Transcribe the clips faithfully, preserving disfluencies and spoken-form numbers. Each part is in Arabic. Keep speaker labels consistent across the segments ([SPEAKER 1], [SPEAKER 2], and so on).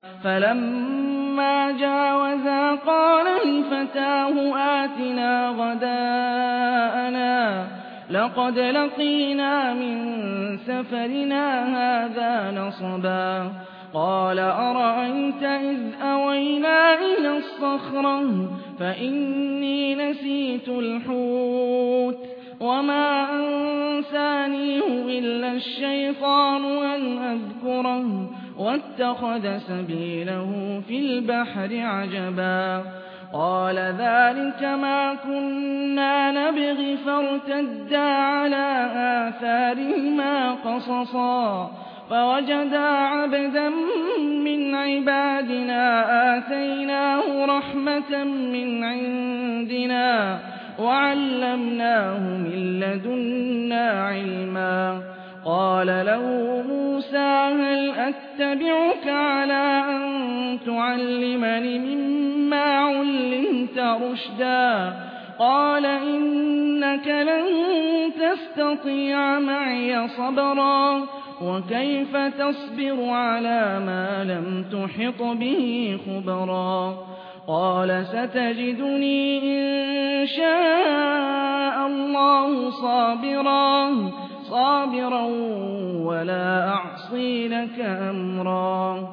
[SPEAKER 1] فَلَمَّا جَاوَزَا قَالَ لِفَتَاهُ آتِنَا غَدَاءَنَا لَقَدْ لَقِينَا مِن سَفَرِنَا هَٰذَا نَصَبًا قَالَ أَرَأَيْتَ إِذْ أَوَيْنَا إِلَى الصَّخْرَةِ فَإِنِّي نَسِيتُ الْحُوتَ وَمَا أَنسَانِيهُ إِلَّا الشَّيْطَانُ أَنْ أَذْكُرَهُ وَاتَّخَذَ سَبِيلَهُ فِي الْبَحْرِ عَجَبًا قَالَ ذَٰلِكَ مَا كُنَّا نَبْغِ فَارْتَدَّا عَلَىٰ آثَارِهِمَا قَصَصًا فَوَجَدَا عَبْدًا مِّنْ عِبَادِنَا آتَيْنَاهُ رَحْمَةً مِّنْ عِندِنَا وَعَلَّمْنَاهُ مِن لَّدُنَّا عِلْمًا قَالَ لَهُ مُوسَىٰ هَلْ أَتَّبِعُكَ عَلَىٰ أَن تُعَلِّمَنِ مِمَّا عُلِّمْتَ رُشْدًا قَالَ إِنَّكَ لَن تَسْتَطِيعَ مَعِيَ صَبْرًا وَكَيْفَ تَصْبِرُ عَلَىٰ مَا لَمْ تُحِطْ بِهِ خُبْرًا قَالَ سَتَجِدُنِي إِن شَاءَ اللَّهُ صَابِرًا صَابِرًا وَلَا أَعْصِي لَكَ أَمْرًا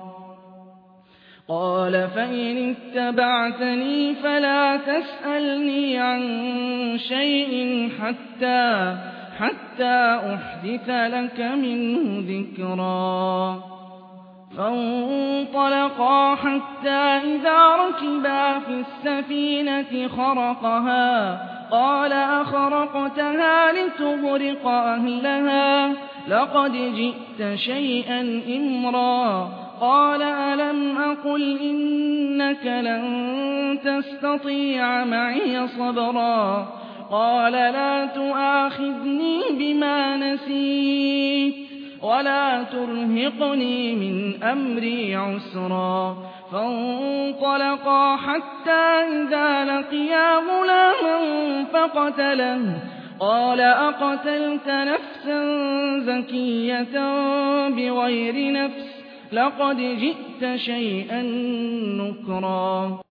[SPEAKER 1] قَالَ فَإِنِ اتَّبَعْتَنِي فَلَا تَسْأَلْنِي عَن شَيْءٍ حَتَّىٰ حَتَّىٰ أُحْدِثَ لَكَ مِنْهُ ذِكْرًا فَانطَلَقَا حَتَّىٰ إِذَا رَكِبَا فِي السَّفِينَةِ خَرَقَهَا قَالَ أَخَرَقْتَهَا لِتُغْرِقَ أَهْلَهَا لَقَدْ جِئْتَ شَيْئًا إِمْرًا قَالَ أَلَمْ أَقُلْ إِنَّكَ لَن تَسْتَطِيعَ مَعِيَ صَبْرًا قَالَ لَا تُؤَاخِذْنِي بِمَا نَسِيتُ وَلَا تُرْهِقْنِي مِنْ أَمْرِي عُسْرًا فَانطَلَقَا حَتَّىٰ إِذَا لَقِيَا غُلَامًا فَقَتَلَهُ قَالَ أَقَتَلْتَ نَفْسًا زَكِيَّةً بِغَيْرِ نَفْسٍ لَّقَدْ جِئْتَ شَيْئًا نُّكْرًا